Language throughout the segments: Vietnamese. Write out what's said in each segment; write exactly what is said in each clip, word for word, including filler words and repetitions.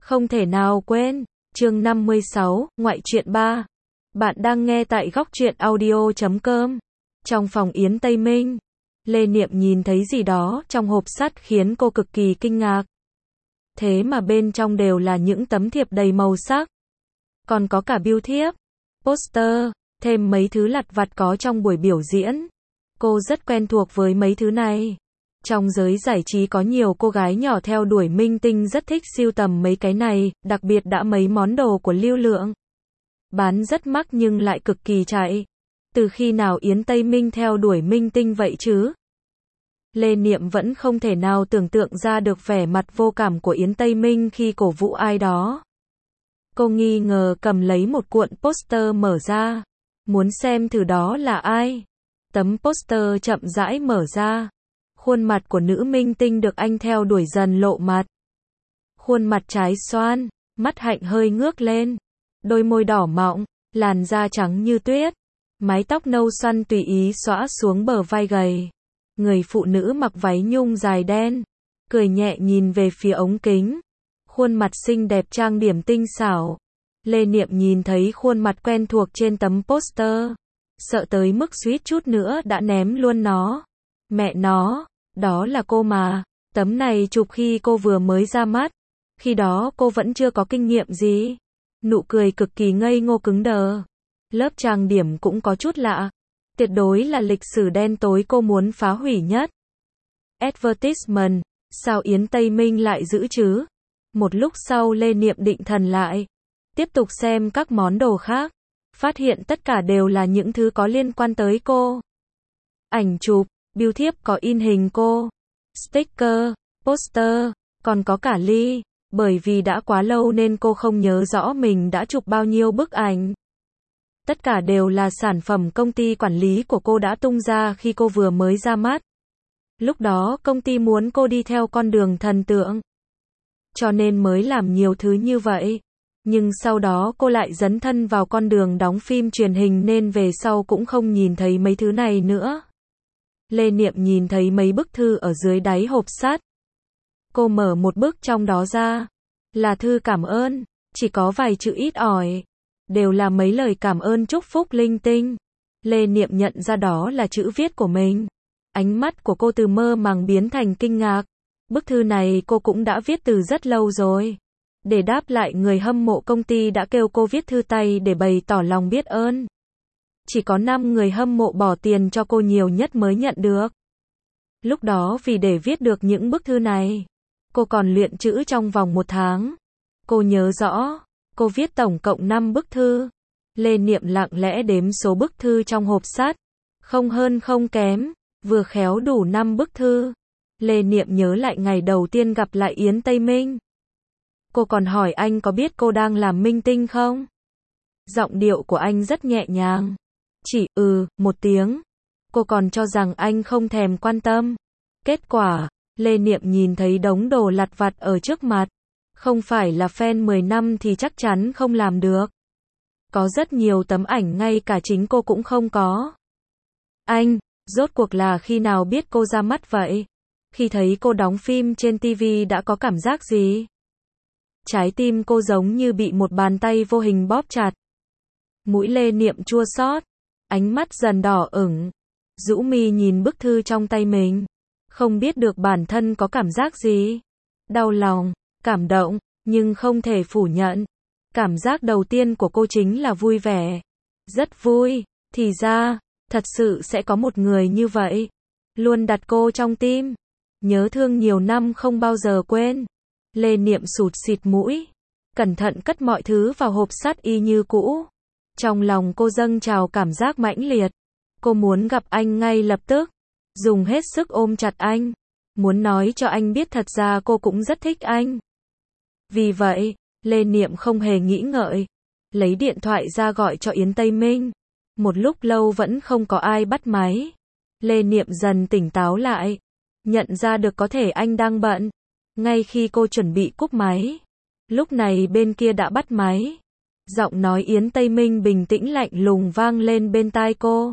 Không thể nào quên. Chương năm mươi sáu, ngoại truyện ba. Bạn đang nghe tại góc truyện audio chấm com. Trong phòng Yến Tây Minh, Lê Niệm nhìn thấy gì đó trong hộp sắt khiến cô cực kỳ kinh ngạc. Thế mà bên trong đều là những tấm thiệp đầy màu sắc. Còn có cả bưu thiếp, poster, thêm mấy thứ lặt vặt có trong buổi biểu diễn. Cô rất quen thuộc với mấy thứ này. Trong giới giải trí có nhiều cô gái nhỏ theo đuổi minh tinh rất thích sưu tầm mấy cái này, đặc biệt đã mấy món đồ của Lưu Lượng. Bán rất mắc nhưng lại cực kỳ chạy. Từ khi nào Yến Tây Minh theo đuổi minh tinh vậy chứ? Lê Niệm vẫn không thể nào tưởng tượng ra được vẻ mặt vô cảm của Yến Tây Minh khi cổ vũ ai đó. Cô nghi ngờ cầm lấy một cuộn poster mở ra. Muốn xem thử đó là ai. Tấm poster chậm rãi mở ra. Khuôn mặt của nữ minh tinh được anh theo đuổi dần lộ mặt. Khuôn mặt trái xoan, mắt hạnh hơi ngước lên. Đôi môi đỏ mọng, làn da trắng như tuyết. Mái tóc nâu xoăn tùy ý xõa xuống bờ vai gầy. Người phụ nữ mặc váy nhung dài đen. Cười nhẹ nhìn về phía ống kính. Khuôn mặt xinh đẹp trang điểm tinh xảo. Lê Niệm nhìn thấy khuôn mặt quen thuộc trên tấm poster. Sợ tới mức suýt chút nữa đã ném luôn nó. Mẹ nó, đó là cô mà. Tấm này chụp khi cô vừa mới ra mắt. Khi đó cô vẫn chưa có kinh nghiệm gì. Nụ cười cực kỳ ngây ngô cứng đờ. Lớp trang điểm cũng có chút lạ. Tuyệt đối là lịch sử đen tối cô muốn phá hủy nhất. Advertisement, sao Yến Tây Minh lại giữ chứ? Một lúc sau Lê Niệm định thần lại. Tiếp tục xem các món đồ khác. Phát hiện tất cả đều là những thứ có liên quan tới cô. Ảnh chụp, bưu thiếp có in hình cô. Sticker, poster, còn có cả ly. Bởi vì đã quá lâu nên cô không nhớ rõ mình đã chụp bao nhiêu bức ảnh. Tất cả đều là sản phẩm công ty quản lý của cô đã tung ra khi cô vừa mới ra mắt. Lúc đó công ty muốn cô đi theo con đường thần tượng. Cho nên mới làm nhiều thứ như vậy. Nhưng sau đó cô lại dấn thân vào con đường đóng phim truyền hình nên về sau cũng không nhìn thấy mấy thứ này nữa. Lê Niệm nhìn thấy mấy bức thư ở dưới đáy hộp sắt. Cô mở một bức trong đó ra. Là thư cảm ơn. Chỉ có vài chữ ít ỏi. Đều là mấy lời cảm ơn chúc phúc linh tinh. Lê Niệm nhận ra đó là chữ viết của mình. Ánh mắt của cô từ mơ màng biến thành kinh ngạc. Bức thư này cô cũng đã viết từ rất lâu rồi. Để đáp lại người hâm mộ công ty đã kêu cô viết thư tay để bày tỏ lòng biết ơn. Chỉ có năm người hâm mộ bỏ tiền cho cô nhiều nhất mới nhận được. Lúc đó vì để viết được những bức thư này, cô còn luyện chữ trong vòng một tháng. Cô nhớ rõ, cô viết tổng cộng năm bức thư. Lê Niệm lặng lẽ đếm số bức thư trong hộp sắt. Không hơn không kém, vừa khéo đủ năm bức thư. Lê Niệm nhớ lại ngày đầu tiên gặp lại Yến Tây Minh. Cô còn hỏi anh có biết cô đang làm minh tinh không? Giọng điệu của anh rất nhẹ nhàng. Chỉ ừ, một tiếng. Cô còn cho rằng anh không thèm quan tâm. Kết quả, Lê Niệm nhìn thấy đống đồ lặt vặt ở trước mặt. Không phải là fan mười năm thì chắc chắn không làm được. Có rất nhiều tấm ảnh ngay cả chính cô cũng không có. Anh, rốt cuộc là khi nào biết cô ra mắt vậy? Khi thấy cô đóng phim trên ti vi đã có cảm giác gì? Trái tim cô giống như bị một bàn tay vô hình bóp chặt. Mũi Lê Niệm chua xót, ánh mắt dần đỏ ửng. Rũ mi nhìn bức thư trong tay mình. Không biết được bản thân có cảm giác gì. Đau lòng, cảm động, nhưng không thể phủ nhận. Cảm giác đầu tiên của cô chính là vui vẻ. Rất vui, thì ra, thật sự sẽ có một người như vậy. Luôn đặt cô trong tim. Nhớ thương nhiều năm không bao giờ quên. Lê Niệm sụt xịt mũi. Cẩn thận cất mọi thứ vào hộp sắt y như cũ. Trong lòng cô dâng trào cảm giác mãnh liệt. Cô muốn gặp anh ngay lập tức. Dùng hết sức ôm chặt anh. Muốn nói cho anh biết thật ra cô cũng rất thích anh. Vì vậy, Lê Niệm không hề nghĩ ngợi. Lấy điện thoại ra gọi cho Yến Tây Minh. Một lúc lâu vẫn không có ai bắt máy. Lê Niệm dần tỉnh táo lại. Nhận ra được có thể anh đang bận. Ngay khi cô chuẩn bị cúp máy. Lúc này bên kia đã bắt máy. Giọng nói Yến Tây Minh bình tĩnh lạnh lùng vang lên bên tai cô.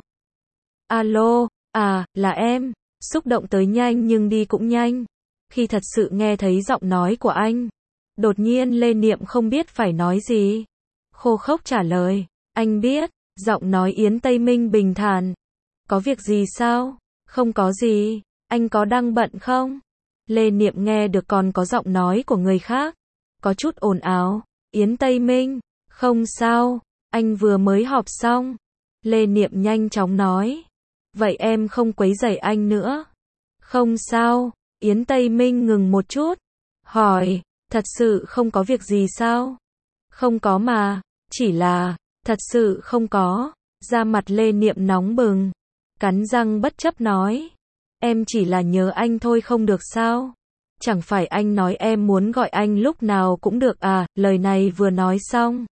Alo, à, là em. Xúc động tới nhanh nhưng đi cũng nhanh. Khi thật sự nghe thấy giọng nói của anh, Đột nhiên Lê Niệm không biết phải nói gì. Khô khốc trả lời, anh biết, giọng nói Yến Tây Minh bình thản. Có việc gì sao? Không có gì, anh có đang bận không? Lê Niệm nghe được còn có giọng nói của người khác. Có chút ồn ào, Yến Tây Minh, không sao, anh vừa mới họp xong. Lê Niệm nhanh chóng nói, vậy em không quấy rầy anh nữa. Không sao, Yến Tây Minh ngừng một chút, hỏi, thật sự không có việc gì sao? Không có mà, chỉ là, thật sự không có. Da mặt Lê Niệm nóng bừng, cắn răng bất chấp nói, em chỉ là nhớ anh thôi không được sao? Chẳng phải anh nói em muốn gọi anh lúc nào cũng được à? Lời này vừa nói xong,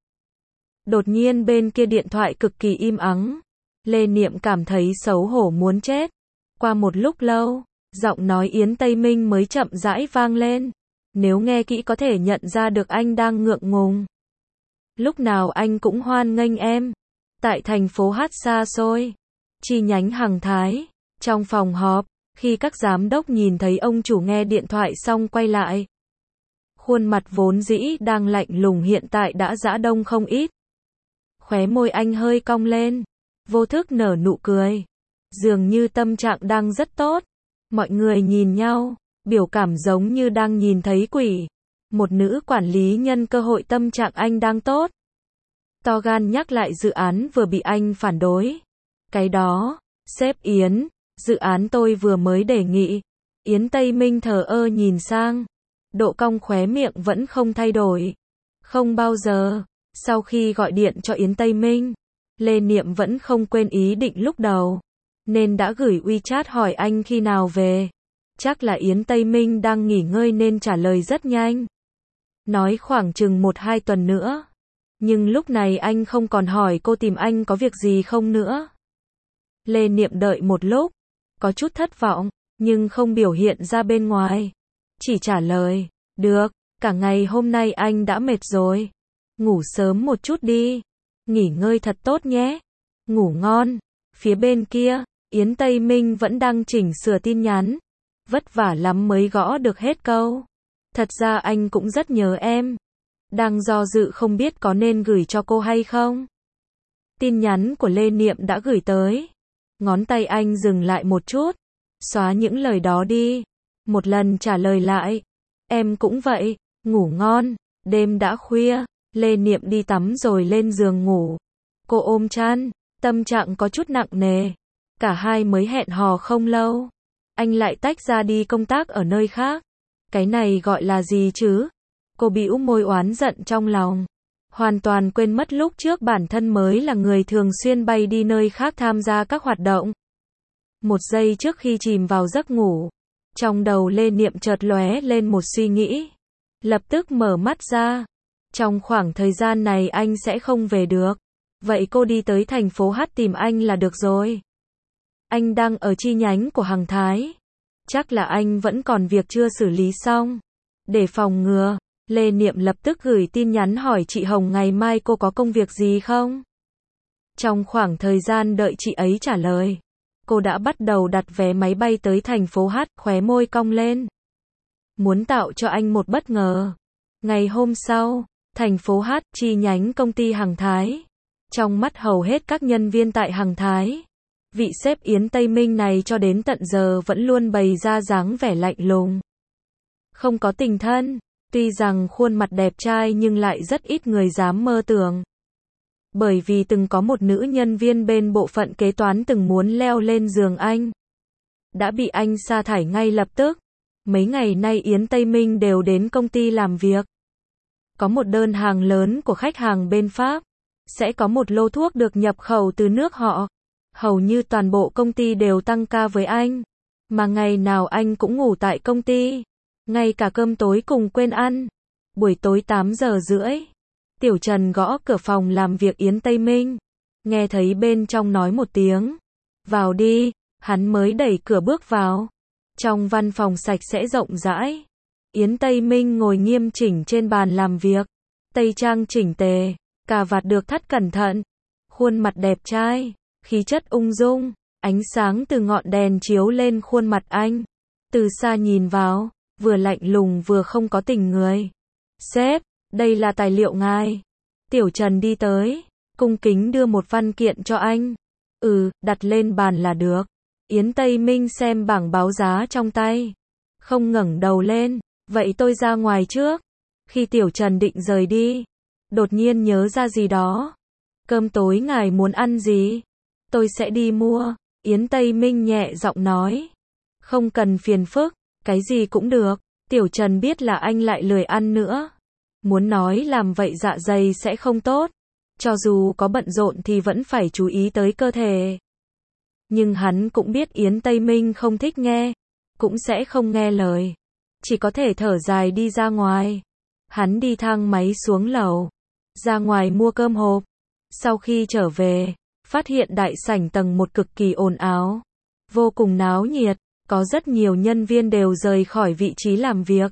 đột nhiên bên kia điện thoại cực kỳ im ắng. Lê Niệm cảm thấy xấu hổ muốn chết. Qua một lúc lâu, giọng nói Yến Tây Minh mới chậm rãi vang lên. Nếu nghe kỹ có thể nhận ra được anh đang ngượng ngùng. Lúc nào anh cũng hoan nghênh em. Tại thành phố Hát xa xôi, chi nhánh Hằng Thái, trong phòng họp, khi các giám đốc nhìn thấy ông chủ nghe điện thoại xong quay lại. Khuôn mặt vốn dĩ đang lạnh lùng hiện tại đã giã đông không ít. Khóe môi anh hơi cong lên, vô thức nở nụ cười. Dường như tâm trạng đang rất tốt. Mọi người nhìn nhau, biểu cảm giống như đang nhìn thấy quỷ. Một nữ quản lý nhân cơ hội tâm trạng anh đang tốt. To gan nhắc lại dự án vừa bị anh phản đối. Cái đó, sếp Yến, dự án tôi vừa mới đề nghị. Yến Tây Minh thờ ơ nhìn sang. Độ cong khóe miệng vẫn không thay đổi. Không bao giờ. Sau khi gọi điện cho Yến Tây Minh, Lê Niệm vẫn không quên ý định lúc đầu. Nên đã gửi WeChat hỏi anh khi nào về. Chắc là Yến Tây Minh đang nghỉ ngơi nên trả lời rất nhanh. Nói khoảng chừng một hai tuần nữa. Nhưng lúc này anh không còn hỏi cô tìm anh có việc gì không nữa. Lê Niệm đợi một lúc, có chút thất vọng, nhưng không biểu hiện ra bên ngoài. Chỉ trả lời, được, cả ngày hôm nay anh đã mệt rồi. Ngủ sớm một chút đi. Nghỉ ngơi thật tốt nhé. Ngủ ngon. Phía bên kia, Yến Tây Minh vẫn đang chỉnh sửa tin nhắn. Vất vả lắm mới gõ được hết câu. Thật ra anh cũng rất nhớ em. Đang do dự không biết có nên gửi cho cô hay không. Tin nhắn của Lê Niệm đã gửi tới. Ngón tay anh dừng lại một chút. Xóa những lời đó đi. Một lần trả lời lại. Em cũng vậy. Ngủ ngon. Đêm đã khuya. Lê Niệm đi tắm rồi lên giường ngủ. Cô ôm chăn. Tâm trạng có chút nặng nề. Cả hai mới hẹn hò không lâu. Anh lại tách ra đi công tác ở nơi khác. Cái này gọi là gì chứ? Cô bĩu môi oán giận trong lòng. Hoàn toàn quên mất lúc trước bản thân mới là người thường xuyên bay đi nơi khác tham gia các hoạt động. Một giây trước khi chìm vào giấc ngủ, trong đầu Lê Niệm chợt lóe lên một suy nghĩ. Lập tức mở mắt ra. Trong khoảng thời gian này anh sẽ không về được. Vậy cô đi tới thành phố Hát tìm anh là được rồi. Anh đang ở chi nhánh của Hằng Thái. Chắc là anh vẫn còn việc chưa xử lý xong. Để phòng ngừa, Lê Niệm lập tức gửi tin nhắn hỏi chị Hồng ngày mai cô có công việc gì không? Trong khoảng thời gian đợi chị ấy trả lời, cô đã bắt đầu đặt vé máy bay tới thành phố Hát, khóe môi cong lên. Muốn tạo cho anh một bất ngờ. Ngày hôm sau, thành phố Hát, chi nhánh công ty Hằng Thái. Trong mắt hầu hết các nhân viên tại Hằng Thái, vị sếp Yến Tây Minh này cho đến tận giờ vẫn luôn bày ra dáng vẻ lạnh lùng. Không có tình thân, tuy rằng khuôn mặt đẹp trai nhưng lại rất ít người dám mơ tưởng. Bởi vì từng có một nữ nhân viên bên bộ phận kế toán từng muốn leo lên giường anh. Đã bị anh sa thải ngay lập tức. Mấy ngày nay Yến Tây Minh đều đến công ty làm việc. Có một đơn hàng lớn của khách hàng bên Pháp. Sẽ có một lô thuốc được nhập khẩu từ nước họ. Hầu như toàn bộ công ty đều tăng ca với anh. Mà ngày nào anh cũng ngủ tại công ty. Ngay cả cơm tối cùng quên ăn. Buổi tối tám giờ rưỡi. Tiểu Trần gõ cửa phòng làm việc Yến Tây Minh. Nghe thấy bên trong nói một tiếng. Vào đi, hắn mới đẩy cửa bước vào. Trong văn phòng sạch sẽ rộng rãi. Yến Tây Minh ngồi nghiêm chỉnh trên bàn làm việc. Tây trang chỉnh tề, cà vạt được thắt cẩn thận. Khuôn mặt đẹp trai, khí chất ung dung, ánh sáng từ ngọn đèn chiếu lên khuôn mặt anh. Từ xa nhìn vào, vừa lạnh lùng vừa không có tình người. Sếp, đây là tài liệu ngài. Tiểu Trần đi tới, cung kính đưa một văn kiện cho anh. Ừ, đặt lên bàn là được. Yến Tây Minh xem bảng báo giá trong tay. Không ngẩng đầu lên. Vậy tôi ra ngoài trước. Khi Tiểu Trần định rời đi, đột nhiên nhớ ra gì đó. Cơm tối ngài muốn ăn gì? Tôi sẽ đi mua. Yến Tây Minh nhẹ giọng nói. Không cần phiền phức, cái gì cũng được. Tiểu Trần biết là anh lại lười ăn nữa. Muốn nói làm vậy dạ dày sẽ không tốt. Cho dù có bận rộn thì vẫn phải chú ý tới cơ thể. Nhưng hắn cũng biết Yến Tây Minh không thích nghe, cũng sẽ không nghe lời. Chỉ có thể thở dài đi ra ngoài. Hắn đi thang máy xuống lầu, ra ngoài mua cơm hộp. Sau khi trở về, phát hiện đại sảnh tầng một cực kỳ ồn ào, vô cùng náo nhiệt, có rất nhiều nhân viên đều rời khỏi vị trí làm việc.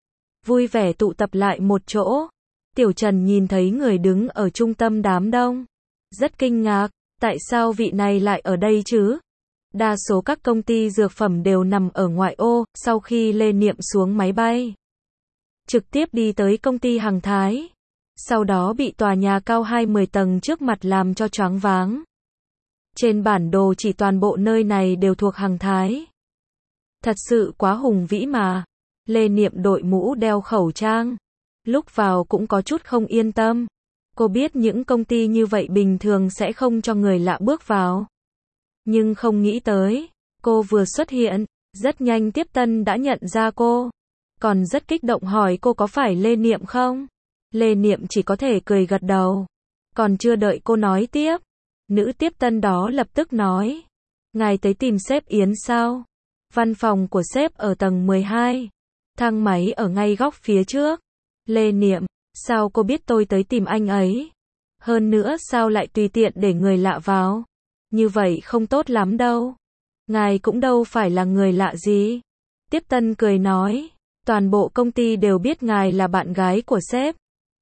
Vui vẻ tụ tập lại một chỗ. Tiểu Trần nhìn thấy người đứng ở trung tâm đám đông. Rất kinh ngạc, tại sao vị này lại ở đây chứ? Đa số các công ty dược phẩm đều nằm ở ngoại ô, sau khi Lê Niệm xuống máy bay, trực tiếp đi tới công ty Hằng Thái. Sau đó bị tòa nhà cao hai mươi tầng trước mặt làm cho choáng váng. Trên bản đồ chỉ toàn bộ nơi này đều thuộc Hằng Thái. Thật sự quá hùng vĩ mà. Lê Niệm đội mũ đeo khẩu trang. Lúc vào cũng có chút không yên tâm. Cô biết những công ty như vậy bình thường sẽ không cho người lạ bước vào. Nhưng không nghĩ tới, cô vừa xuất hiện, rất nhanh tiếp tân đã nhận ra cô. Còn rất kích động hỏi cô có phải Lê Niệm không? Lê Niệm chỉ có thể cười gật đầu. Còn chưa đợi cô nói tiếp, nữ tiếp tân đó lập tức nói. Ngài tới tìm sếp Yến sao? Văn phòng của sếp ở tầng mười hai. Thang máy ở ngay góc phía trước. Lê Niệm, sao cô biết tôi tới tìm anh ấy? Hơn nữa sao lại tùy tiện để người lạ vào? Như vậy không tốt lắm đâu. Ngài cũng đâu phải là người lạ gì. Tiếp tân cười nói, toàn bộ công ty đều biết ngài là bạn gái của sếp.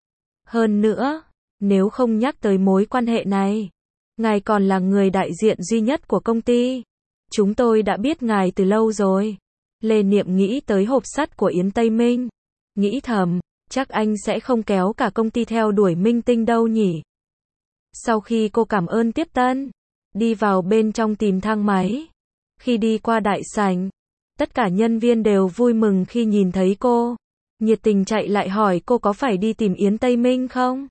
Hơn nữa, nếu không nhắc tới mối quan hệ này, ngài còn là người đại diện duy nhất của công ty. Chúng tôi đã biết ngài từ lâu rồi. Lê Niệm nghĩ tới hộp sắt của Yến Tây Minh. Nghĩ thầm, chắc anh sẽ không kéo cả công ty theo đuổi minh tinh đâu nhỉ. Sau khi cô cảm ơn tiếp tân, đi vào bên trong tìm thang máy. Khi đi qua đại sảnh, tất cả nhân viên đều vui mừng khi nhìn thấy cô. Nhiệt tình chạy lại hỏi cô có phải đi tìm Yến Tây Minh không?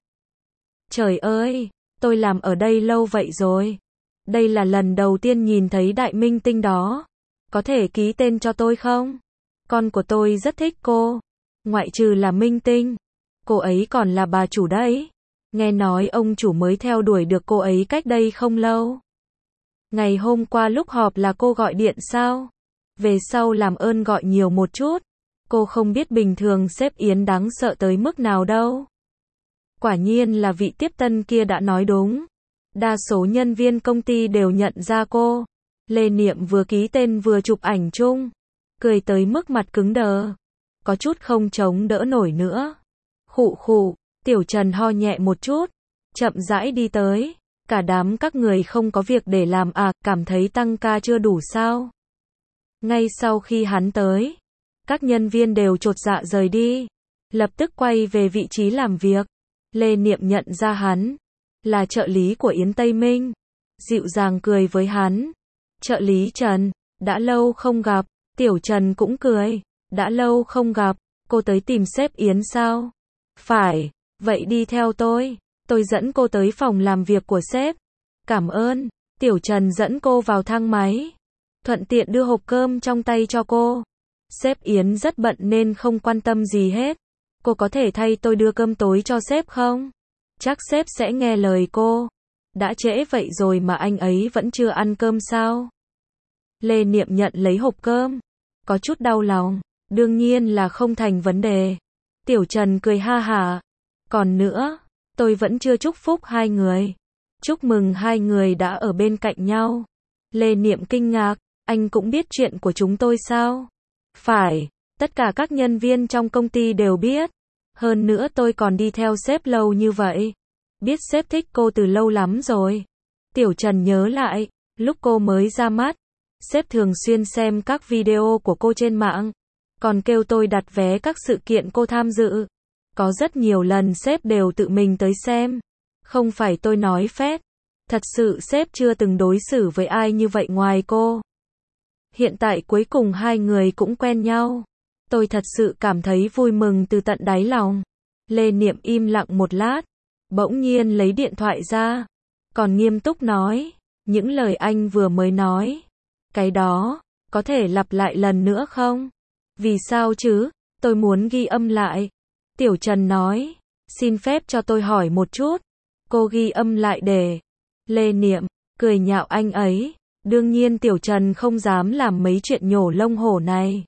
Trời ơi, tôi làm ở đây lâu vậy rồi. Đây là lần đầu tiên nhìn thấy đại minh tinh đó. Có thể ký tên cho tôi không? Con của tôi rất thích cô. Ngoại trừ là minh tinh, cô ấy còn là bà chủ đấy. Nghe nói ông chủ mới theo đuổi được cô ấy cách đây không lâu. Ngày hôm qua lúc họp là cô gọi điện sao? Về sau làm ơn gọi nhiều một chút. Cô không biết bình thường sếp Yến đáng sợ tới mức nào đâu. Quả nhiên là vị tiếp tân kia đã nói đúng. Đa số nhân viên công ty đều nhận ra cô. Lê Niệm vừa ký tên vừa chụp ảnh chung. Cười tới mức mặt cứng đờ. Có chút không chống đỡ nổi nữa. Khụ khụ, Tiểu Trần ho nhẹ một chút. Chậm rãi đi tới. Cả đám các người không có việc để làm à, cảm thấy tăng ca chưa đủ sao? Ngay sau khi hắn tới, các nhân viên đều chột dạ rời đi. Lập tức quay về vị trí làm việc. Lê Niệm nhận ra hắn là trợ lý của Yến Tây Minh. Dịu dàng cười với hắn. Trợ lý Trần, đã lâu không gặp. Tiểu Trần cũng cười. Đã lâu không gặp, cô tới tìm sếp Yến sao? Phải, vậy đi theo tôi. Tôi dẫn cô tới phòng làm việc của sếp. Cảm ơn. Tiểu Trần dẫn cô vào thang máy. Thuận tiện đưa hộp cơm trong tay cho cô. Sếp Yến rất bận nên không quan tâm gì hết. Cô có thể thay tôi đưa cơm tối cho sếp không? Chắc sếp sẽ nghe lời cô. Đã trễ vậy rồi mà anh ấy vẫn chưa ăn cơm sao? Lê Niệm nhận lấy hộp cơm. Có chút đau lòng. Đương nhiên là không thành vấn đề. Tiểu Trần cười ha hả. Còn nữa, tôi vẫn chưa chúc phúc hai người. Chúc mừng hai người đã ở bên cạnh nhau. Lê Niệm kinh ngạc, anh cũng biết chuyện của chúng tôi sao? Phải, tất cả các nhân viên trong công ty đều biết. Hơn nữa tôi còn đi theo sếp lâu như vậy. Biết sếp thích cô từ lâu lắm rồi. Tiểu Trần nhớ lại, lúc cô mới ra mắt, sếp thường xuyên xem các video của cô trên mạng. Còn kêu tôi đặt vé các sự kiện cô tham dự. Có rất nhiều lần sếp đều tự mình tới xem. Không phải tôi nói phét. Thật sự sếp chưa từng đối xử với ai như vậy ngoài cô. Hiện tại cuối cùng hai người cũng quen nhau. Tôi thật sự cảm thấy vui mừng từ tận đáy lòng. Lê Niệm im lặng một lát. Bỗng nhiên lấy điện thoại ra. Còn nghiêm túc nói. Những lời anh vừa mới nói. Cái đó, có thể lặp lại lần nữa không? Vì sao chứ? Tôi muốn ghi âm lại. Tiểu Trần nói. Xin phép cho tôi hỏi một chút. Cô ghi âm lại để. Lê Niệm, cười nhạo anh ấy. Đương nhiên Tiểu Trần không dám làm mấy chuyện nhổ lông hổ này.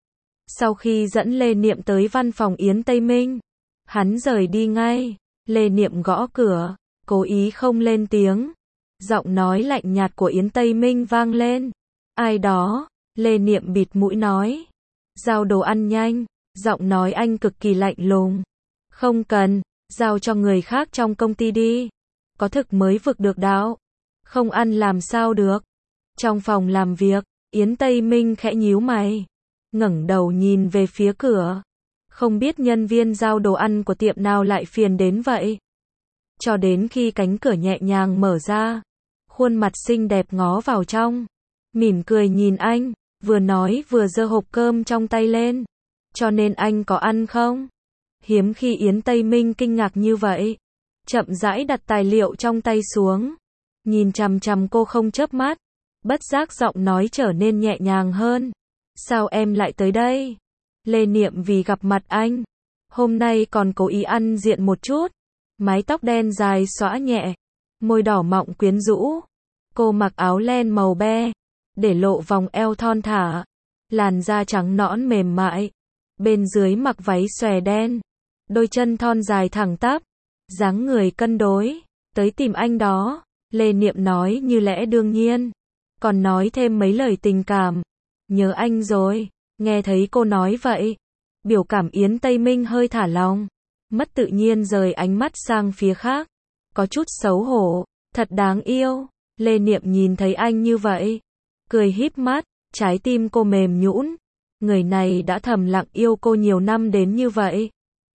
Sau khi dẫn Lê Niệm tới văn phòng Yến Tây Minh, hắn rời đi ngay. Lê Niệm gõ cửa, cố ý không lên tiếng. Giọng nói lạnh nhạt của Yến Tây Minh vang lên. Ai đó? Lê Niệm bịt mũi nói. Giao đồ ăn nhanh. Giọng nói anh cực kỳ lạnh lùng. Không cần, giao cho người khác trong công ty đi. Có thực mới vực được đạo. Không ăn làm sao được. Trong phòng làm việc, Yến Tây Minh khẽ nhíu mày. Ngẩng đầu nhìn về phía cửa. Không biết nhân viên giao đồ ăn của tiệm nào lại phiền đến vậy. Cho đến khi cánh cửa nhẹ nhàng mở ra. Khuôn mặt xinh đẹp ngó vào trong. Mỉm cười nhìn anh. Vừa nói vừa giơ hộp cơm trong tay lên. Cho nên anh có ăn không? Hiếm khi Yến Tây Minh kinh ngạc như vậy. Chậm rãi đặt tài liệu trong tay xuống. Nhìn chằm chằm cô không chớp mắt. Bất giác giọng nói trở nên nhẹ nhàng hơn. Sao em lại tới đây? Lê Niệm vì gặp mặt anh. Hôm nay còn cố ý ăn diện một chút. Mái tóc đen dài xõa nhẹ. Môi đỏ mọng quyến rũ. Cô mặc áo len màu be. Để lộ vòng eo thon thả. Làn da trắng nõn mềm mại. Bên dưới mặc váy xòe đen. Đôi chân thon dài thẳng tắp. Dáng người cân đối. Tới tìm anh đó. Lê Niệm nói như lẽ đương nhiên. Còn nói thêm mấy lời tình cảm. Nhớ anh rồi. Nghe thấy cô nói vậy. Biểu cảm Yến Tây Minh hơi thả lòng. Mất tự nhiên rời ánh mắt sang phía khác. Có chút xấu hổ. Thật đáng yêu. Lê Niệm nhìn thấy anh như vậy. Cười híp mắt. Trái tim cô mềm nhũn. Người này đã thầm lặng yêu cô nhiều năm đến như vậy.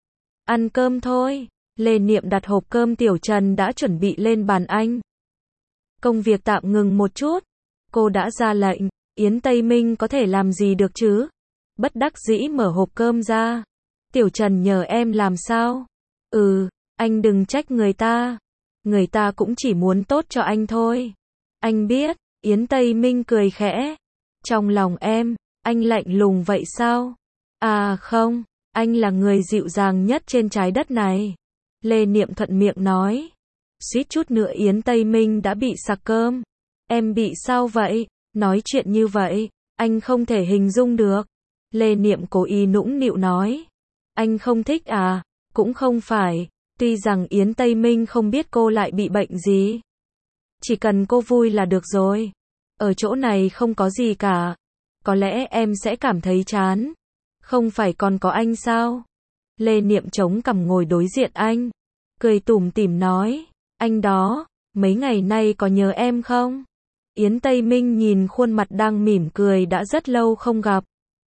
Ăn cơm thôi. Lê Niệm đặt hộp cơm Tiểu Trần đã chuẩn bị lên bàn anh. Công việc tạm ngừng một chút. Cô đã ra lệnh. Yến Tây Minh có thể làm gì được chứ? Bất đắc dĩ mở hộp cơm ra. Tiểu Trần nhờ em làm sao? Ừ, anh đừng trách người ta. Người ta cũng chỉ muốn tốt cho anh thôi. Anh biết. Yến Tây Minh cười khẽ. Trong lòng em, anh lạnh lùng vậy sao? À không, anh là người dịu dàng nhất trên trái đất này. Lê Niệm thuận miệng nói. Suýt chút nữa Yến Tây Minh đã bị sặc cơm. Em bị sao vậy? Nói chuyện như vậy, anh không thể hình dung được. Lê Niệm cố ý nũng nịu nói. Anh không thích à? Cũng không phải. Tuy rằng Yến Tây Minh không biết cô lại bị bệnh gì. Chỉ cần cô vui là được rồi. Ở chỗ này không có gì cả. Có lẽ em sẽ cảm thấy chán. Không phải còn có anh sao? Lê Niệm chống cằm ngồi đối diện anh. Cười tủm tỉm nói. Anh đó, mấy ngày nay có nhớ em không? Yến Tây Minh nhìn khuôn mặt đang mỉm cười đã rất lâu không gặp.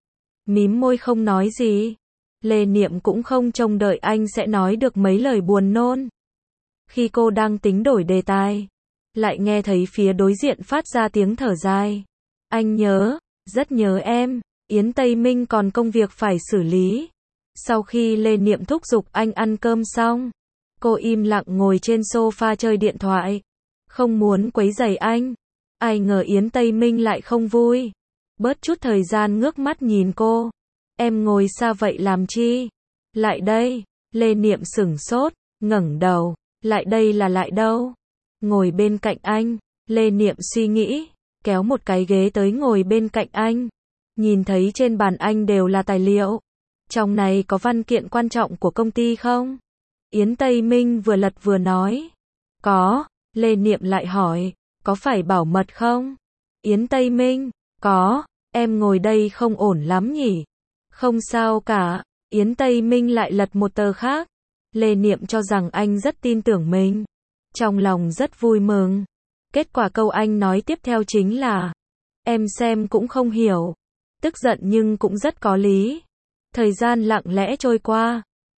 Mím môi không nói gì. Lê Niệm cũng không trông đợi anh sẽ nói được mấy lời buồn nôn. Khi cô đang tính đổi đề tài, lại nghe thấy phía đối diện phát ra tiếng thở dài. Anh nhớ, rất nhớ em. Yến Tây Minh còn công việc phải xử lý. Sau khi Lê Niệm thúc giục anh ăn cơm xong, cô im lặng ngồi trên sofa chơi điện thoại. Không muốn quấy rầy anh. Ai ngờ Yến Tây Minh lại không vui. Bớt chút thời gian ngước mắt nhìn cô. Em ngồi xa vậy làm chi? Lại đây. Lê Niệm sửng sốt, ngẩng đầu. Lại đây là lại đâu? Ngồi bên cạnh anh. Lê Niệm suy nghĩ, kéo một cái ghế tới ngồi bên cạnh anh. Nhìn thấy trên bàn anh đều là tài liệu. Trong này có văn kiện quan trọng của công ty không? Yến Tây Minh vừa lật vừa nói. Có. Lê Niệm lại hỏi. Có phải bảo mật không? Yến Tây Minh. Có. Em ngồi đây không ổn lắm nhỉ? Không sao cả. Yến Tây Minh lại lật một tờ khác. Lê Niệm cho rằng anh rất tin tưởng mình. Trong lòng rất vui mừng. Kết quả câu anh nói tiếp theo chính là. Em xem cũng không hiểu. Tức giận nhưng cũng rất có lý. Thời gian lặng lẽ trôi qua.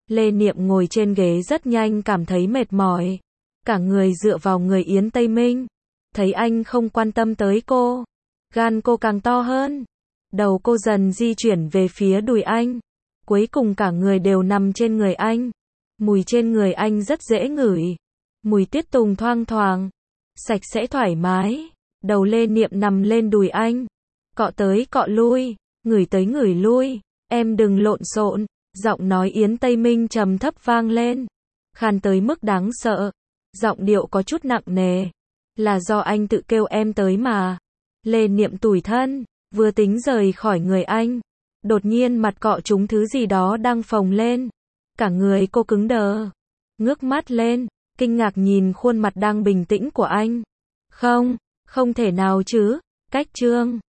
Lê Niệm ngồi trên ghế rất nhanh cảm thấy mệt mỏi. Cả người dựa vào người Yến Tây Minh. Thấy anh không quan tâm tới cô. Gan cô càng to hơn. Đầu cô dần di chuyển về phía đùi anh. Cuối cùng cả người đều nằm trên người anh. Mùi trên người anh rất dễ ngửi. Mùi tiết tùng thoang thoảng. Sạch sẽ thoải mái. Đầu Lê Niệm nằm lên đùi anh. Cọ tới cọ lui. Ngửi tới ngửi lui. Em đừng lộn xộn. Giọng nói Yến Tây Minh trầm thấp vang lên. Khàn tới mức đáng sợ. Giọng điệu có chút nặng nề. Là do anh tự kêu em tới mà. Lê Niệm tủi thân. Vừa tính rời khỏi người anh. Đột nhiên mặt cọ trúng thứ gì đó đang phồng lên. Cả người cô cứng đờ. Ngước mắt lên. Kinh ngạc nhìn khuôn mặt đang bình tĩnh của anh. Không, không thể nào chứ. Cách Trương.